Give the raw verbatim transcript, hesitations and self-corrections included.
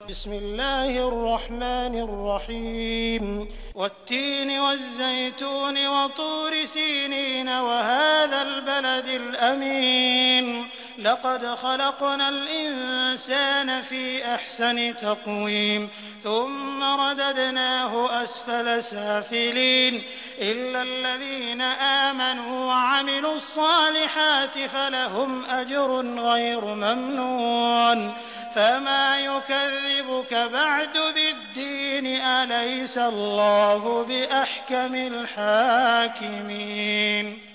بسم الله الرحمن الرحيم والتين والزيتون وطور سينين وهذا البلد الأمين لقد خلقنا الإنسان في أحسن تقويم ثم رددناه أسفل سافلين إلا الذين آمنوا وعملوا الصالحات فلهم أجر غير ممنون فما يكذبك بعد بالدين أليس الله بأحكم الحاكمين